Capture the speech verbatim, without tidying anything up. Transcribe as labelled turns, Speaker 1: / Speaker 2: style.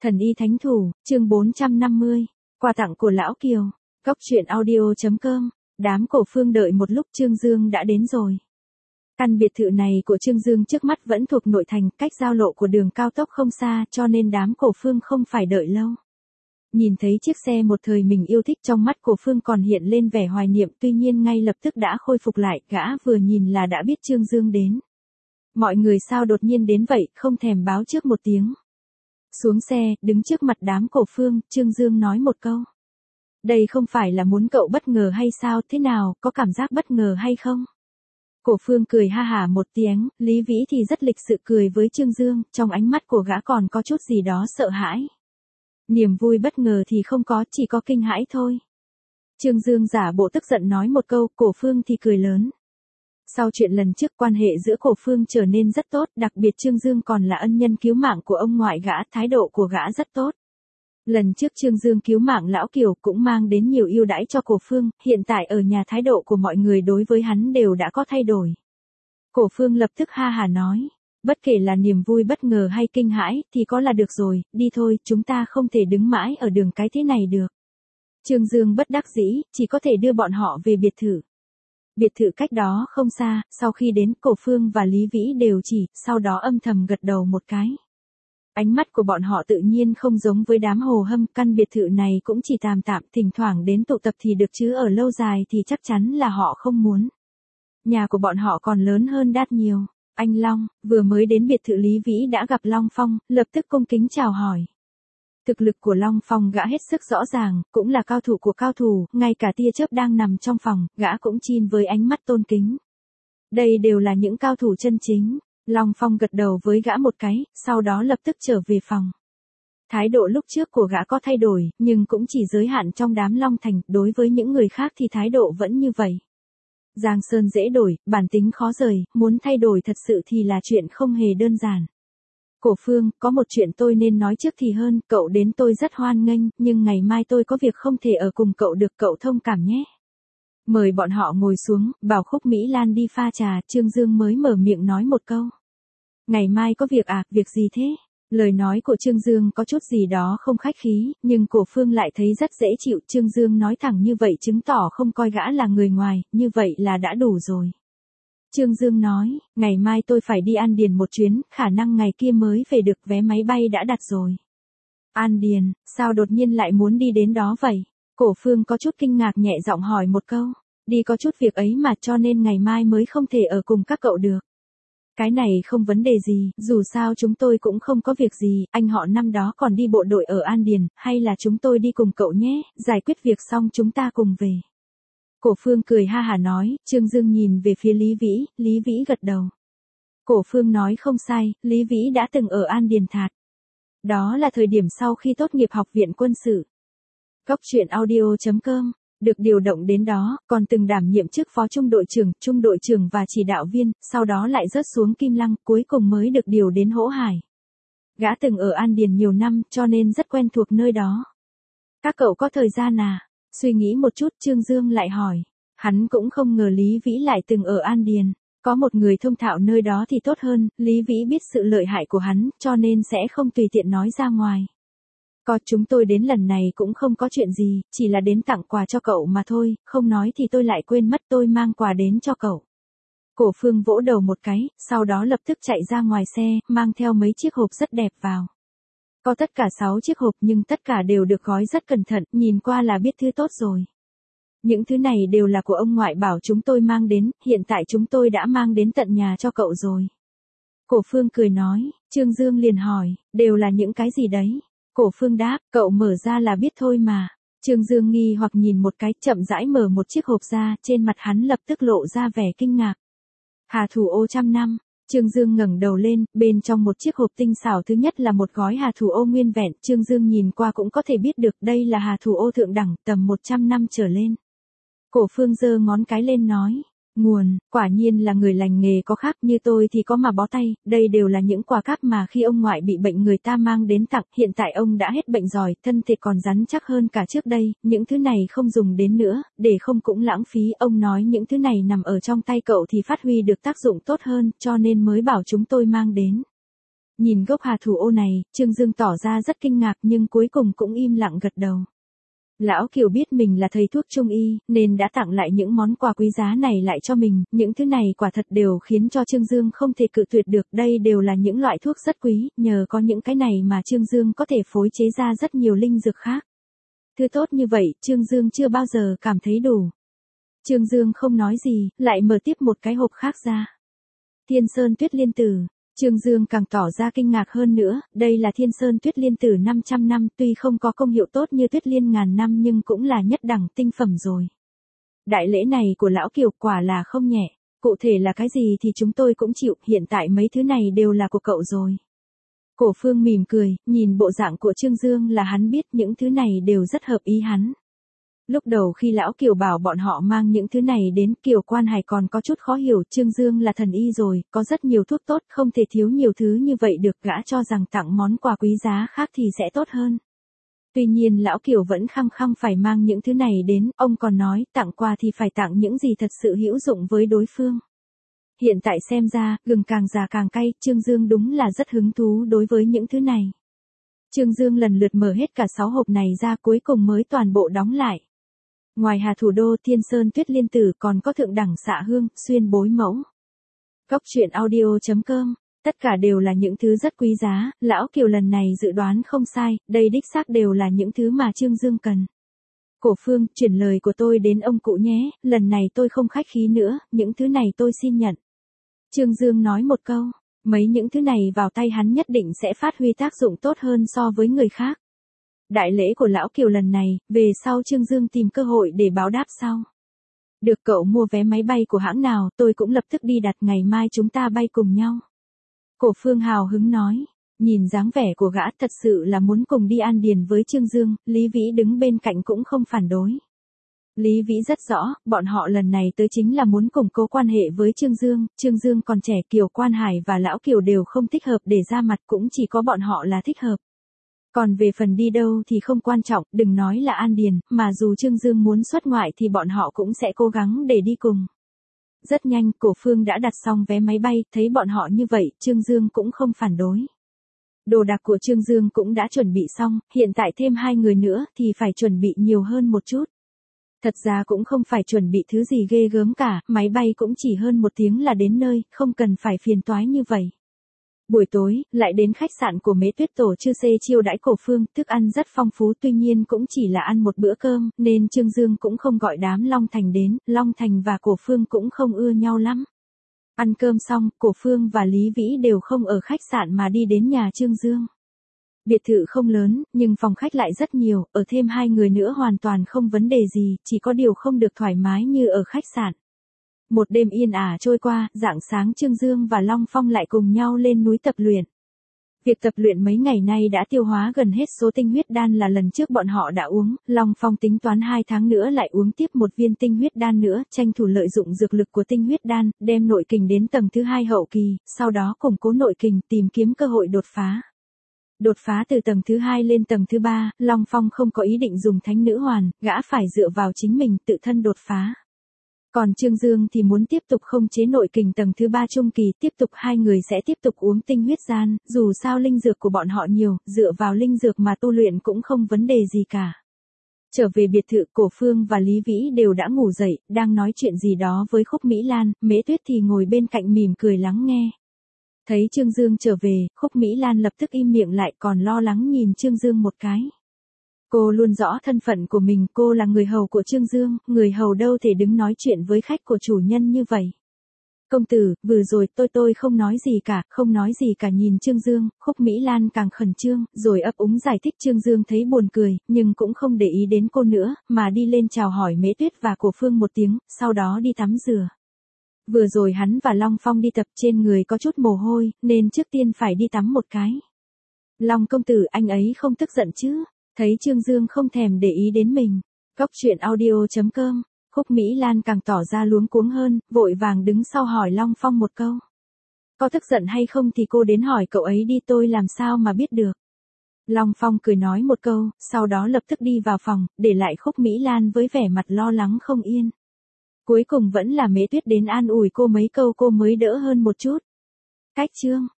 Speaker 1: Thần y thánh thủ, chương bốn trăm năm mươi, quà tặng của Lão Kiều, Cốc truyện audio chấm com, đám Cổ Phương đợi một lúc Trương Dương đã đến rồi. Căn biệt thự này của Trương Dương trước mắt vẫn thuộc nội thành, cách giao lộ của đường cao tốc không xa cho nên đám Cổ Phương không phải đợi lâu. Nhìn thấy chiếc xe một thời mình yêu thích trong mắt Cổ Phương còn hiện lên vẻ hoài niệm, tuy nhiên ngay lập tức đã khôi phục lại, gã vừa nhìn là đã biết Trương Dương đến. Mọi người sao đột nhiên đến vậy, không thèm báo trước một tiếng. Xuống xe, đứng trước mặt đám Cổ Phương, Trương Dương nói một câu. Đây không phải là muốn cậu bất ngờ hay sao, thế nào, có cảm giác bất ngờ hay không? Cổ Phương cười ha hả một tiếng, Lý Vĩ thì rất lịch sự cười với Trương Dương, trong ánh mắt của gã còn có chút gì đó sợ hãi. Niềm vui bất ngờ thì không có, chỉ có kinh hãi thôi. Trương Dương giả bộ tức giận nói một câu, Cổ Phương thì cười lớn. Sau chuyện lần trước, quan hệ giữa Cổ Phương trở nên rất tốt, đặc biệt Trương Dương còn là ân nhân cứu mạng của ông ngoại gã, thái độ của gã rất tốt. Lần trước Trương Dương cứu mạng Lão Kiều cũng mang đến nhiều ưu đãi cho Cổ Phương, hiện tại ở nhà thái độ của mọi người đối với hắn đều đã có thay đổi. Cổ Phương lập tức ha hà nói, bất kể là niềm vui bất ngờ hay kinh hãi thì có là được rồi, đi thôi, chúng ta không thể đứng mãi ở đường cái thế này được. Trương Dương bất đắc dĩ, chỉ có thể đưa bọn họ về biệt thự. Biệt thự cách đó không xa, sau khi đến Cổ Phương và Lý Vĩ đều chỉ, sau đó âm thầm gật đầu một cái. Ánh mắt của bọn họ tự nhiên không giống với đám Hồ Hâm, căn biệt thự này cũng chỉ tạm tạm, thỉnh thoảng đến tụ tập thì được chứ ở lâu dài thì chắc chắn là họ không muốn. Nhà của bọn họ còn lớn hơn Đát nhiều. Anh Long, vừa mới đến biệt thự Lý Vĩ đã gặp Long Phong, lập tức cung kính chào hỏi. Thực lực của Long Phong gã hết sức rõ ràng, cũng là cao thủ của cao thủ, ngay cả tia chớp đang nằm trong phòng, gã cũng chin với ánh mắt tôn kính. Đây đều là những cao thủ chân chính. Long Phong gật đầu với gã một cái, sau đó lập tức trở về phòng. Thái độ lúc trước của gã có thay đổi, nhưng cũng chỉ giới hạn trong đám Long Thành, đối với những người khác thì thái độ vẫn như vậy. Giang sơn dễ đổi, bản tính khó rời, muốn thay đổi thật sự thì là chuyện không hề đơn giản. Cổ Phương, có một chuyện tôi nên nói trước thì hơn, cậu đến tôi rất hoan nghênh, nhưng ngày mai tôi có việc không thể ở cùng cậu được, cậu thông cảm nhé. Mời bọn họ ngồi xuống, bảo Khúc Mỹ Lan đi pha trà, Trương Dương mới mở miệng nói một câu. Ngày mai có việc à, việc gì thế? Lời nói của Trương Dương có chút gì đó không khách khí, nhưng Cổ Phương lại thấy rất dễ chịu, Trương Dương nói thẳng như vậy chứng tỏ không coi gã là người ngoài, như vậy là đã đủ rồi. Trương Dương nói, ngày mai tôi phải đi An Điền một chuyến, khả năng ngày kia mới về được, vé máy bay đã đặt rồi. An Điền, sao đột nhiên lại muốn đi đến đó vậy? Cổ Phương có chút kinh ngạc nhẹ giọng hỏi một câu, đi có chút việc ấy mà cho nên ngày mai mới không thể ở cùng các cậu được. Cái này không vấn đề gì, dù sao chúng tôi cũng không có việc gì, anh họ năm đó còn đi bộ đội ở An Điền, hay là chúng tôi đi cùng cậu nhé, giải quyết việc xong chúng ta cùng về. Cổ Phương cười ha hà nói, Trương Dương nhìn về phía Lý Vĩ, Lý Vĩ gật đầu. Cổ Phương nói không sai, Lý Vĩ đã từng ở An Điền Thạt. Đó là thời điểm sau khi tốt nghiệp học viện quân sự. Cốc truyện audio chấm com, được điều động đến đó, còn từng đảm nhiệm chức phó trung đội trưởng, trung đội trưởng và chỉ đạo viên, sau đó lại rớt xuống Kim Lăng, cuối cùng mới được điều đến Hỗ Hải. Gã từng ở An Điền nhiều năm, cho nên rất quen thuộc nơi đó. Các cậu có thời gian à? Suy nghĩ một chút, Trương Dương lại hỏi. Hắn cũng không ngờ Lý Vĩ lại từng ở An Điền. Có một người thông thạo nơi đó thì tốt hơn, Lý Vĩ biết sự lợi hại của hắn, cho nên sẽ không tùy tiện nói ra ngoài. Có, chúng tôi đến lần này cũng không có chuyện gì, chỉ là đến tặng quà cho cậu mà thôi, không nói thì tôi lại quên mất, tôi mang quà đến cho cậu. Cổ Phương vỗ đầu một cái, sau đó lập tức chạy ra ngoài xe, mang theo mấy chiếc hộp rất đẹp vào. Có tất cả sáu chiếc hộp nhưng tất cả đều được gói rất cẩn thận, nhìn qua là biết thứ tốt rồi. Những thứ này đều là của ông ngoại bảo chúng tôi mang đến, hiện tại chúng tôi đã mang đến tận nhà cho cậu rồi. Cổ Phương cười nói, Trương Dương liền hỏi, đều là những cái gì đấy? Cổ Phương đáp, cậu mở ra là biết thôi mà. Trương Dương nghi hoặc nhìn một cái, chậm rãi mở một chiếc hộp ra, trên mặt hắn lập tức lộ ra vẻ kinh ngạc. Hà thủ ô trăm năm. Trương Dương ngẩng đầu lên, bên trong một chiếc hộp tinh xảo thứ nhất là một gói hà thủ ô nguyên vẹn, Trương Dương nhìn qua cũng có thể biết được đây là hà thủ ô thượng đẳng, tầm một trăm năm trở lên. Cổ Phương giơ ngón cái lên nói, nguồn, quả nhiên là người lành nghề có khác, như tôi thì có mà bó tay, đây đều là những quà cáp mà khi ông ngoại bị bệnh người ta mang đến tặng, hiện tại ông đã hết bệnh rồi, thân thể còn rắn chắc hơn cả trước đây, những thứ này không dùng đến nữa, để không cũng lãng phí, ông nói những thứ này nằm ở trong tay cậu thì phát huy được tác dụng tốt hơn, cho nên mới bảo chúng tôi mang đến. Nhìn gốc hà thủ ô này, Trương Dương tỏ ra rất kinh ngạc nhưng cuối cùng cũng im lặng gật đầu. Lão Kiều biết mình là thầy thuốc trung y, nên đã tặng lại những món quà quý giá này lại cho mình, những thứ này quả thật đều khiến cho Trương Dương không thể cự tuyệt được, đây đều là những loại thuốc rất quý, nhờ có những cái này mà Trương Dương có thể phối chế ra rất nhiều linh dược khác. Thứ tốt như vậy, Trương Dương chưa bao giờ cảm thấy đủ. Trương Dương không nói gì, lại mở tiếp một cái hộp khác ra. Thiên Sơn Tuyết Liên Tử. Trương Dương càng tỏ ra kinh ngạc hơn nữa, đây là Thiên Sơn Tuyết Liên Tử năm trăm năm, tuy không có công hiệu tốt như Tuyết Liên ngàn năm nhưng cũng là nhất đẳng tinh phẩm rồi. Đại lễ này của lão Kiều quả là không nhẹ, cụ thể là cái gì thì chúng tôi cũng chịu, hiện tại mấy thứ này đều là của cậu rồi. Cổ Phương mỉm cười, nhìn bộ dạng của Trương Dương là hắn biết những thứ này đều rất hợp ý hắn. Lúc đầu khi lão Kiều bảo bọn họ mang những thứ này đến, Kiều Quan Hải còn có chút khó hiểu, Trương Dương là thần y rồi, có rất nhiều thuốc tốt, không thể thiếu nhiều thứ như vậy được, gã cho rằng tặng món quà quý giá khác thì sẽ tốt hơn. Tuy nhiên lão Kiều vẫn khăng khăng phải mang những thứ này đến, ông còn nói, tặng quà thì phải tặng những gì thật sự hữu dụng với đối phương. Hiện tại xem ra, gừng càng già càng cay, Trương Dương đúng là rất hứng thú đối với những thứ này. Trương Dương lần lượt mở hết cả sáu hộp này ra, cuối cùng mới toàn bộ đóng lại. Ngoài Hà Thủ Đô, Thiên Sơn Tuyết Liên Tử còn có thượng đẳng xạ hương, xuyên bối mẫu. Cốc truyện audio chấm com, tất cả đều là những thứ rất quý giá, lão Kiều lần này dự đoán không sai, đây đích xác đều là những thứ mà Trương Dương cần. Cổ Phương, chuyển lời của tôi đến ông cụ nhé, lần này tôi không khách khí nữa, những thứ này tôi xin nhận. Trương Dương nói một câu, mấy những thứ này vào tay hắn nhất định sẽ phát huy tác dụng tốt hơn so với người khác. Đại lễ của lão Kiều lần này, về sau Trương Dương tìm cơ hội để báo đáp sau. Được, cậu mua vé máy bay của hãng nào, tôi cũng lập tức đi đặt, ngày mai chúng ta bay cùng nhau. Cổ Phương hào hứng nói, nhìn dáng vẻ của gã thật sự là muốn cùng đi An Điền với Trương Dương, Lý Vĩ đứng bên cạnh cũng không phản đối. Lý Vĩ rất rõ, bọn họ lần này tới chính là muốn củng cố quan hệ với Trương Dương, Trương Dương còn trẻ, Kiều Quan Hải và lão Kiều đều không thích hợp để ra mặt, cũng chỉ có bọn họ là thích hợp. Còn về phần đi đâu thì không quan trọng, đừng nói là An Điền, mà dù Trương Dương muốn xuất ngoại thì bọn họ cũng sẽ cố gắng để đi cùng. Rất nhanh, Cổ Phương đã đặt xong vé máy bay, thấy bọn họ như vậy, Trương Dương cũng không phản đối. Đồ đạc của Trương Dương cũng đã chuẩn bị xong, hiện tại thêm hai người nữa thì phải chuẩn bị nhiều hơn một chút. Thật ra cũng không phải chuẩn bị thứ gì ghê gớm cả, máy bay cũng chỉ hơn một tiếng là đến nơi, không cần phải phiền toái như vậy. Buổi tối, lại đến khách sạn của Mễ Tuyết tổ chư xê chiêu đãi Cổ Phương, thức ăn rất phong phú, tuy nhiên cũng chỉ là ăn một bữa cơm, nên Trương Dương cũng không gọi đám Long Thành đến, Long Thành và Cổ Phương cũng không ưa nhau lắm. Ăn cơm xong, Cổ Phương và Lý Vĩ đều không ở khách sạn mà đi đến nhà Trương Dương. Biệt thự không lớn, nhưng phòng khách lại rất nhiều, ở thêm hai người nữa hoàn toàn không vấn đề gì, chỉ có điều không được thoải mái như ở khách sạn. Một đêm yên ả trôi qua, rạng sáng Trương Dương và Long Phong lại cùng nhau lên núi tập luyện. Việc tập luyện mấy ngày nay đã tiêu hóa gần hết số tinh huyết đan là lần trước bọn họ đã uống, Long Phong tính toán hai tháng nữa lại uống tiếp một viên tinh huyết đan nữa, tranh thủ lợi dụng dược lực của tinh huyết đan, đem nội kình đến tầng thứ hai hậu kỳ, sau đó củng cố nội kình, tìm kiếm cơ hội đột phá. Đột phá từ tầng thứ hai lên tầng thứ ba, Long Phong không có ý định dùng thánh nữ hoàn, gã phải dựa vào chính mình tự thân đột phá. Còn Trương Dương thì muốn tiếp tục khống chế nội kình tầng thứ ba trung kỳ, tiếp tục hai người sẽ tiếp tục uống tinh huyết gian, dù sao linh dược của bọn họ nhiều, dựa vào linh dược mà tu luyện cũng không vấn đề gì cả. Trở về biệt thự, Cổ Phương và Lý Vĩ đều đã ngủ dậy, đang nói chuyện gì đó với Khúc Mỹ Lan, Mễ Tuyết thì ngồi bên cạnh mỉm cười lắng nghe. Thấy Trương Dương trở về, Khúc Mỹ Lan lập tức im miệng lại, còn lo lắng nhìn Trương Dương một cái. Cô luôn rõ thân phận của mình, cô là người hầu của Trương Dương, người hầu đâu thể đứng nói chuyện với khách của chủ nhân như vậy. Công tử, vừa rồi tôi tôi không nói gì cả, không nói gì cả nhìn Trương Dương, Khúc Mỹ Lan càng khẩn trương, rồi ấp úng giải thích. Trương Dương thấy buồn cười, nhưng cũng không để ý đến cô nữa, mà đi lên chào hỏi Mễ Tuyết và Cổ Phương một tiếng, sau đó đi tắm rửa. Vừa rồi hắn và Long Phong đi tập, trên người có chút mồ hôi, nên trước tiên phải đi tắm một cái. Long công tử, anh ấy không tức giận chứ? Thấy Trương Dương không thèm để ý đến mình. Cốc truyện audio chấm com, Khúc Mỹ Lan càng tỏ ra luống cuống hơn, vội vàng đứng sau hỏi Long Phong một câu. Có tức giận hay không thì cô đến hỏi cậu ấy đi, tôi làm sao mà biết được. Long Phong cười nói một câu, sau đó lập tức đi vào phòng, để lại Khúc Mỹ Lan với vẻ mặt lo lắng không yên. Cuối cùng vẫn là Mễ Tuyết đến an ủi cô mấy câu cô mới đỡ hơn một chút. Cách chương